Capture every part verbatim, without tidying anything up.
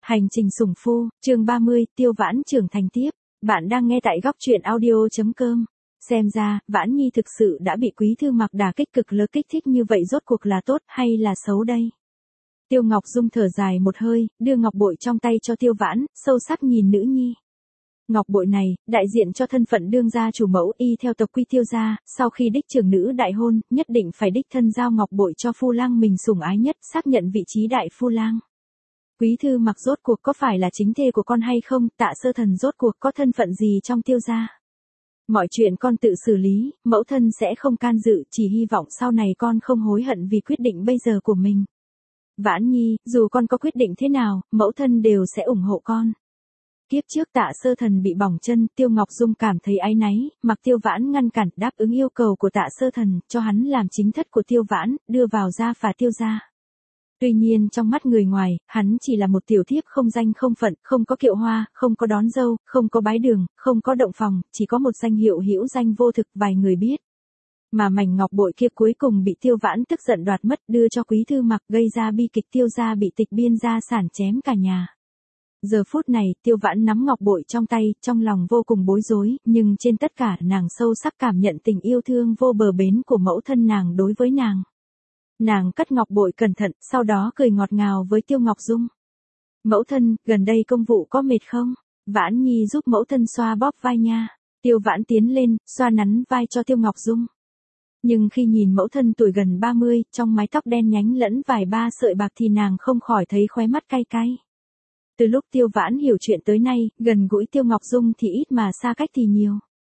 Hành trình sủng phu, chương ba mươi, Tiêu Vãn trưởng thành tiếp. Bạn đang nghe tại góc truyện audio chấm com. Xem ra, Vãn Nhi thực sự đã bị Quý Thư Mặc đả kích cực lớn kích thích như vậy rốt cuộc là tốt hay là xấu đây? Tiêu Ngọc Dung thở dài một hơi, đưa ngọc bội trong tay cho Tiêu Vãn, sâu sắc nhìn nữ nhi. Ngọc bội này, đại diện cho thân phận đương gia chủ mẫu y theo tộc Quy Tiêu gia, sau khi đích trưởng nữ đại hôn, nhất định phải đích thân giao ngọc bội cho phu lang mình sủng ái nhất, xác nhận vị trí đại phu lang. Quý Thư Mặc rốt cuộc có phải là chính thê của con hay không, Tạ Sơ Thần rốt cuộc có thân phận gì trong Tiêu gia? Mọi chuyện con tự xử lý, mẫu thân sẽ không can dự, chỉ hy vọng sau này con không hối hận vì quyết định bây giờ của mình. Vãn Nhi, dù con có quyết định thế nào, mẫu thân đều sẽ ủng hộ con. Kiếp trước Tạ Sơ Thần bị bỏng chân, Tiêu Ngọc Dung cảm thấy áy náy, mặc Tiêu Vãn ngăn cản, đáp ứng yêu cầu của Tạ Sơ Thần, cho hắn làm chính thất của Tiêu Vãn, đưa vào gia phả Tiêu gia. Tuy nhiên trong mắt người ngoài, hắn chỉ là một tiểu thiếp không danh không phận, không có kiệu hoa, không có đón dâu, không có bái đường, không có động phòng, chỉ có một danh hiệu hữu danh vô thực vài người biết. Mà mảnh ngọc bội kia cuối cùng bị Tiêu Vãn tức giận đoạt mất, đưa cho Quý Thư Mặc, gây ra bi kịch Tiêu gia bị tịch biên gia sản chém cả nhà. Giờ phút này, Tiêu Vãn nắm ngọc bội trong tay, trong lòng vô cùng bối rối, nhưng trên tất cả nàng sâu sắc cảm nhận tình yêu thương vô bờ bến của mẫu thân nàng đối với nàng. Nàng cất ngọc bội cẩn thận, sau đó cười ngọt ngào với Tiêu Ngọc Dung. Mẫu thân, gần đây công vụ có mệt không? Vãn Nhi giúp mẫu thân xoa bóp vai nha. Tiêu Vãn tiến lên, xoa nắn vai cho Tiêu Ngọc Dung. Nhưng khi nhìn mẫu thân tuổi gần ba mươi, trong mái tóc đen nhánh lẫn vài ba sợi bạc thì nàng không khỏi thấy khóe mắt cay cay. Từ lúc Tiêu Vãn hiểu chuyện tới nay, gần gũi Tiêu Ngọc Dung thì ít mà xa cách thì nhiều.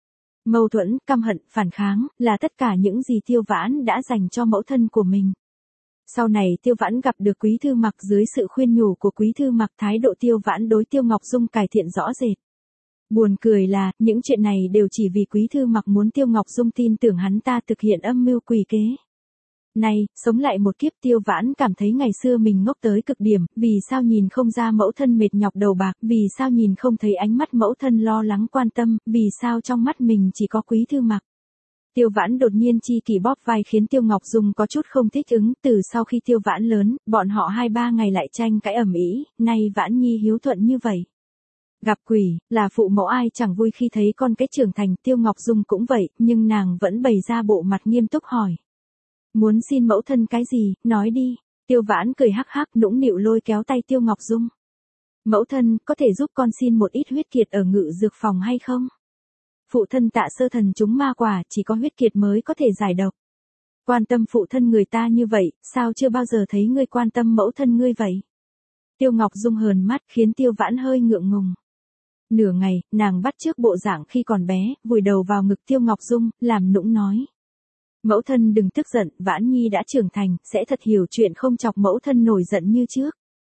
Mâu thuẫn, căm hận, phản kháng, là tất cả những gì Tiêu Vãn đã dành cho mẫu thân của mình. Sau này Tiêu Vãn gặp được Quý Thư Mặc, dưới sự khuyên nhủ của Quý Thư Mặc, thái độ Tiêu Vãn đối Tiêu Ngọc Dung cải thiện rõ rệt. Buồn cười là, những chuyện này đều chỉ vì Quý Thư Mặc muốn Tiêu Ngọc Dung tin tưởng hắn ta thực hiện âm mưu quỷ kế. Này, sống lại một kiếp, Tiêu Vãn cảm thấy ngày xưa mình ngốc tới cực điểm, vì sao nhìn không ra mẫu thân mệt nhọc đầu bạc, vì sao nhìn không thấy ánh mắt mẫu thân lo lắng quan tâm, vì sao trong mắt mình chỉ có Quý Thư Mặc. Tiêu Vãn đột nhiên chi kỷ bóp vai khiến Tiêu Ngọc Dung có chút không thích ứng, từ sau khi Tiêu Vãn lớn, bọn họ hai ba ngày lại tranh cãi ầm ĩ, nay Vãn Nhi hiếu thuận như vậy. Gặp quỷ, là phụ mẫu ai chẳng vui khi thấy con cái trưởng thành, Tiêu Ngọc Dung cũng vậy, nhưng nàng vẫn bày ra bộ mặt nghiêm túc hỏi. Muốn xin mẫu thân cái gì, nói đi. Tiêu Vãn cười hắc hắc nũng nịu lôi kéo tay Tiêu Ngọc Dung. Mẫu thân, có thể giúp con xin một ít huyết kiệt ở ngự dược phòng hay không? Phụ thân Tạ Sơ Thần trúng ma quả, chỉ có huyết kiệt mới có thể giải độc. Quan tâm phụ thân người ta như vậy, sao chưa bao giờ thấy ngươi quan tâm mẫu thân ngươi vậy? Tiêu Ngọc Dung hờn mắt khiến Tiêu Vãn hơi ngượng ngùng. Nửa ngày, nàng bắt chước bộ dạng khi còn bé, vùi đầu vào ngực Tiêu Ngọc Dung, làm nũng nói. Mẫu thân đừng tức giận, Vãn Nhi đã trưởng thành, sẽ thật hiểu chuyện không chọc mẫu thân nổi giận như trước.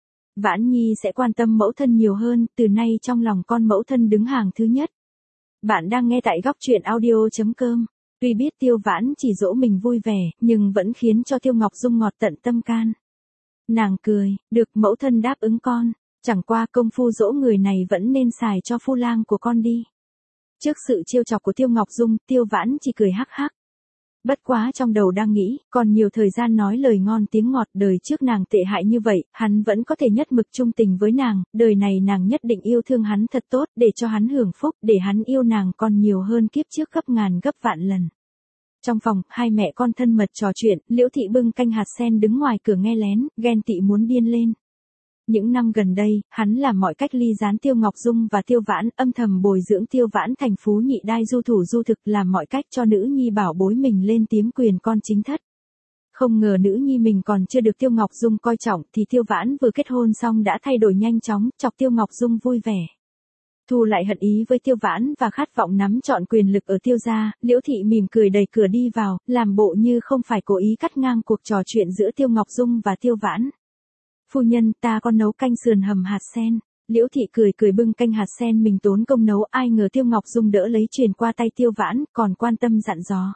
Vãn Nhi sẽ quan tâm mẫu thân nhiều hơn, từ nay trong lòng con mẫu thân đứng hàng thứ nhất. Bạn đang nghe tại góc truyện audio chấm com. Tuy biết Tiêu Vãn chỉ dỗ mình vui vẻ, nhưng vẫn khiến cho Tiêu Ngọc Dung ngọt tận tâm can. Nàng cười, được mẫu thân đáp ứng con, chẳng qua công phu dỗ người này vẫn nên xài cho phu lang của con đi. Trước sự trêu chọc của Tiêu Ngọc Dung, Tiêu Vãn chỉ cười hắc hắc. Bất quá trong đầu đang nghĩ, còn nhiều thời gian nói lời ngon tiếng ngọt, đời trước nàng tệ hại như vậy, hắn vẫn có thể nhất mực trung tình với nàng, đời này nàng nhất định yêu thương hắn thật tốt, để cho hắn hưởng phúc, để hắn yêu nàng còn nhiều hơn kiếp trước gấp ngàn gấp vạn lần. Trong phòng, hai mẹ con thân mật trò chuyện, Liễu Thị bưng canh hạt sen đứng ngoài cửa nghe lén, ghen tị muốn điên lên. Những năm gần đây, hắn làm mọi cách ly gián Tiêu Ngọc Dung và Tiêu Vãn, âm thầm bồi dưỡng Tiêu Vãn thành phú nhị đai du thủ du thực, làm mọi cách cho nữ nhi bảo bối mình lên tiếm quyền con chính thất. Không ngờ nữ nhi mình còn chưa được Tiêu Ngọc Dung coi trọng thì Tiêu Vãn vừa kết hôn xong đã thay đổi nhanh chóng, chọc Tiêu Ngọc Dung vui vẻ. Thu lại hận ý với Tiêu Vãn và khát vọng nắm trọn quyền lực ở Tiêu gia, Liễu Thị mỉm cười đẩy cửa đi vào, làm bộ như không phải cố ý cắt ngang cuộc trò chuyện giữa Tiêu Ngọc Dung và Tiêu Vãn. Phu nhân, ta có nấu canh sườn hầm hạt sen. Liễu Thị cười cười bưng canh hạt sen mình tốn công nấu, ai ngờ Tiêu Ngọc Dung đỡ lấy truyền qua tay Tiêu Vãn, còn quan tâm dặn dò.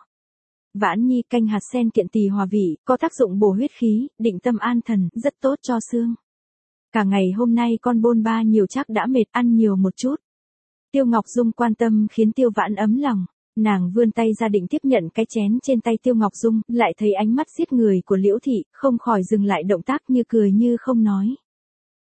Vãn Nhi, canh hạt sen kiện tỳ hòa vị, có tác dụng bổ huyết khí, định tâm an thần, rất tốt cho xương. Cả ngày hôm nay con bôn ba nhiều chắc đã mệt, ăn nhiều một chút. Tiêu Ngọc Dung quan tâm khiến Tiêu Vãn ấm lòng. Nàng vươn tay ra định tiếp nhận cái chén trên tay Tiêu Ngọc Dung, lại thấy ánh mắt giết người của Liễu Thị, không khỏi dừng lại động tác như cười như không nói.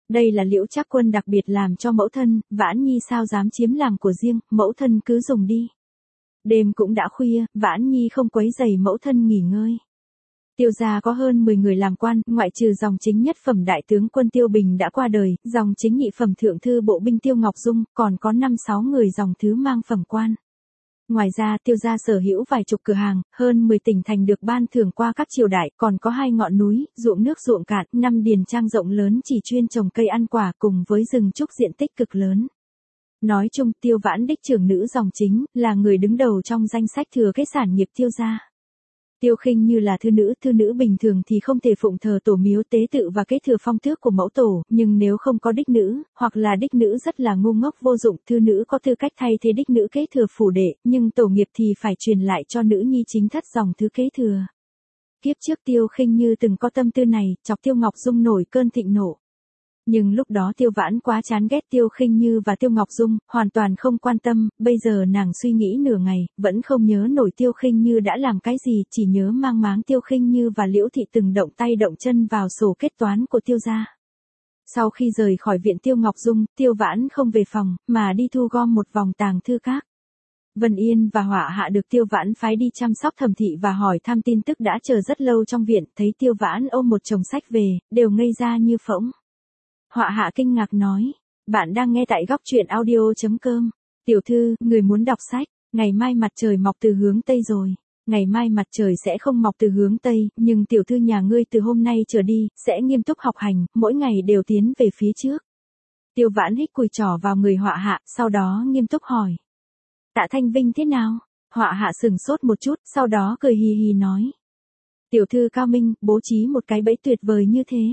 Đây là Liễu Trác Quân đặc biệt làm cho mẫu thân, Vãn Nhi sao dám chiếm làm của riêng, mẫu thân cứ dùng đi. Đêm cũng đã khuya, Vãn Nhi không quấy rầy mẫu thân nghỉ ngơi. Tiêu gia có hơn mười người làm quan, ngoại trừ dòng chính nhất phẩm đại tướng quân Tiêu Bình đã qua đời, dòng chính nhị phẩm thượng thư bộ binh Tiêu Ngọc Dung, còn có năm sáu người dòng thứ mang phẩm quan. Ngoài ra Tiêu gia sở hữu vài chục cửa hàng, hơn mười tỉnh thành được ban thưởng qua các triều đại, còn có hai ngọn núi, ruộng nước ruộng cạn, năm điền trang rộng lớn chỉ chuyên trồng cây ăn quả cùng với rừng trúc diện tích cực lớn. Nói chung Tiêu Vãn đích trưởng nữ dòng chính, là người đứng đầu trong danh sách thừa kế sản nghiệp Tiêu gia. Tiêu Khinh Như là thư nữ, thư nữ bình thường thì không thể phụng thờ tổ miếu tế tự và kế thừa phong tước của mẫu tổ, nhưng nếu không có đích nữ, hoặc là đích nữ rất là ngu ngốc vô dụng, thư nữ có tư cách thay thế đích nữ kế thừa phủ đệ, nhưng tổ nghiệp thì phải truyền lại cho nữ nhi chính thất dòng thứ kế thừa. Kiếp trước Tiêu Khinh Như từng có tâm tư này, chọc Tiêu Ngọc Dung nổi cơn thịnh nộ. Nhưng lúc đó Tiêu Vãn quá chán ghét Tiêu Khinh Như và Tiêu Ngọc Dung, hoàn toàn không quan tâm, bây giờ nàng suy nghĩ nửa ngày, vẫn không nhớ nổi Tiêu Khinh Như đã làm cái gì, chỉ nhớ mang máng Tiêu Khinh Như và Liễu Thị từng động tay động chân vào sổ kết toán của Tiêu gia. Sau khi rời khỏi viện Tiêu Ngọc Dung, Tiêu Vãn không về phòng, mà đi thu gom một vòng tàng thư các. Vân Yên và Họa Hạ được Tiêu Vãn phái đi chăm sóc Thẩm Thị và hỏi thăm tin tức đã chờ rất lâu trong viện, thấy Tiêu Vãn ôm một chồng sách về, đều ngây ra như phỗng. Họa Hạ kinh ngạc nói, bạn đang nghe tại góc truyện audio chấm com. Tiểu thư, người muốn đọc sách, ngày mai mặt trời mọc từ hướng Tây rồi. Ngày mai mặt trời sẽ không mọc từ hướng Tây, nhưng tiểu thư nhà ngươi từ hôm nay trở đi, sẽ nghiêm túc học hành, mỗi ngày đều tiến về phía trước. Tiêu Vãn hít cùi trỏ vào người Họa Hạ, sau đó nghiêm túc hỏi. Tạ Thanh Vinh thế nào? Họa Hạ sừng sốt một chút, sau đó cười hì hì nói. Tiểu thư cao minh, bố trí một cái bẫy tuyệt vời như thế.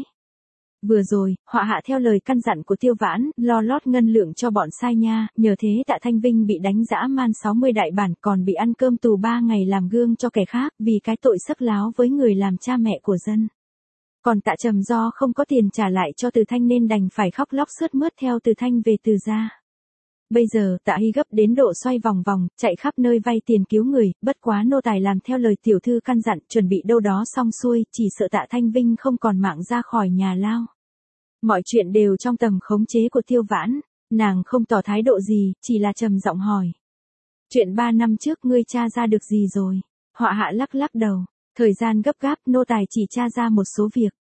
Vừa rồi, Họa Hạ theo lời căn dặn của Tiêu Vãn, lo lót ngân lượng cho bọn sai nha, nhờ thế Tạ Thanh Vinh bị đánh dã man sáu mươi đại bản, còn bị ăn cơm tù ba ngày làm gương cho kẻ khác, vì cái tội sắc láo với người làm cha mẹ của dân. Còn Tạ Trầm do không có tiền trả lại cho Từ Thanh nên đành phải khóc lóc sướt mướt theo Từ Thanh về Từ gia. Bây giờ Tạ Hy gấp đến độ xoay vòng vòng, chạy khắp nơi vay tiền cứu người, bất quá nô tài làm theo lời tiểu thư căn dặn, chuẩn bị đâu đó xong xuôi, chỉ sợ Tạ Thanh Vinh không còn mạng ra khỏi nhà lao. Mọi chuyện đều trong tầm khống chế của Tiêu Vãn, nàng không tỏ thái độ gì, chỉ là trầm giọng hỏi. Chuyện ba năm trước ngươi tra ra được gì rồi? Họa Hạ lắc lắc đầu, thời gian gấp gáp, nô tài chỉ tra ra một số việc.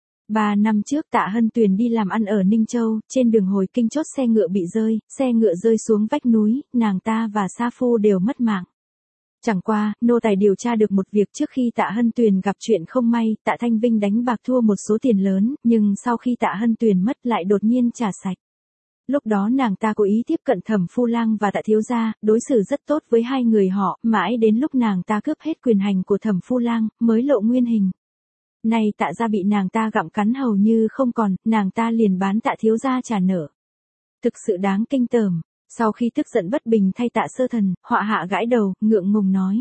Ba năm trước Tạ Hân Tuyền đi làm ăn ở Ninh Châu, trên đường hồi kinh chốt xe ngựa bị rơi, xe ngựa rơi xuống vách núi, nàng ta và Sa Phu đều mất mạng. Chẳng qua, nô tài điều tra được một việc trước khi Tạ Hân Tuyền gặp chuyện không may, Tạ Thanh Vinh đánh bạc thua một số tiền lớn, nhưng sau khi Tạ Hân Tuyền mất lại đột nhiên trả sạch. Lúc đó nàng ta cố ý tiếp cận Thẩm Phu Lang và Tạ Thiếu Gia, đối xử rất tốt với hai người họ, mãi đến lúc nàng ta cướp hết quyền hành của Thẩm Phu Lang, mới lộ nguyên hình. Nay Tạ gia bị nàng ta gặm cắn hầu như không còn, nàng ta liền bán Tạ Thiếu Gia trả nợ. Thực sự đáng kinh tởm. Sau khi tức giận bất bình thay Tạ Sơ Thần, Họa Hạ gãi đầu, ngượng ngùng nói.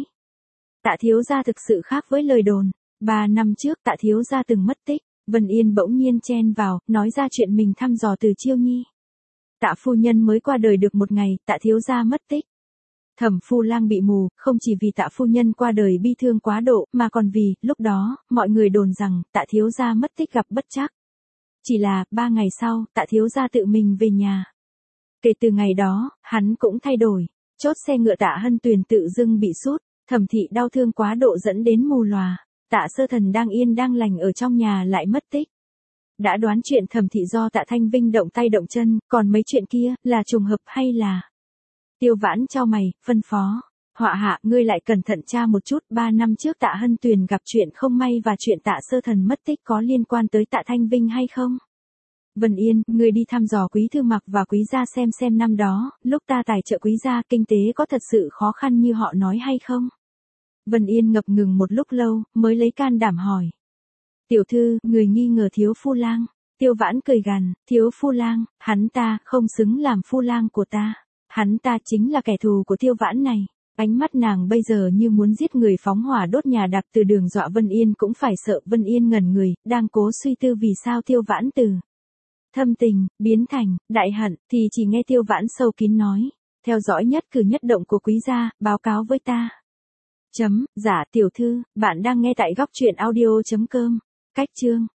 Tạ Thiếu Gia thực sự khác với lời đồn. Ba năm trước Tạ Thiếu Gia từng mất tích. Vân Yên bỗng nhiên chen vào, nói ra chuyện mình thăm dò từ Chiêu Nhi. Tạ phu nhân mới qua đời được một ngày, Tạ Thiếu Gia mất tích. Thẩm Phu Lang bị mù, không chỉ vì Tạ phu nhân qua đời bi thương quá độ, mà còn vì, lúc đó, mọi người đồn rằng, Tạ Thiếu Gia mất tích gặp bất trắc. Chỉ là, ba ngày sau, Tạ Thiếu Gia tự mình về nhà. Kể từ ngày đó, hắn cũng thay đổi. Chốt xe ngựa Tạ Hân Tuyền tự dưng bị sút, Thẩm Thị đau thương quá độ dẫn đến mù lòa. Tạ Sơ Thần đang yên đang lành ở trong nhà lại mất tích. Đã đoán chuyện Thẩm Thị do Tạ Thanh Vinh động tay động chân, còn mấy chuyện kia, là trùng hợp hay là... Tiêu Vãn chau mày, phân phó. Họa Hạ, ngươi lại cẩn thận tra một chút, ba năm trước Tạ Hân Tuyền gặp chuyện không may và chuyện Tạ Sơ Thần mất tích có liên quan tới Tạ Thanh Vinh hay không? Vân Yên, ngươi đi thăm dò Quý Thư Mặc và Quý gia xem xem năm đó, lúc ta tài trợ Quý gia, kinh tế có thật sự khó khăn như họ nói hay không? Vân Yên ngập ngừng một lúc lâu, mới lấy can đảm hỏi. Tiểu thư, người nghi ngờ Thiếu Phu Lang. Tiêu Vãn cười gằn, Thiếu Phu Lang, hắn ta không xứng làm Phu Lang của ta. Hắn ta chính là kẻ thù của Tiêu Vãn này. Ánh mắt nàng bây giờ như muốn giết người, phóng hỏa đốt nhà đạp từ đường dọa Vân Yên cũng phải sợ. Vân Yên ngẩn người, đang cố suy tư vì sao Tiêu Vãn từ thâm tình, biến thành, đại hận, thì chỉ nghe Tiêu Vãn sâu kín nói. Theo dõi nhất cử nhất động của Quý gia, báo cáo với ta. Chấm, dạ tiểu thư, bạn đang nghe tại góc truyện audio chấm com. Cách chương.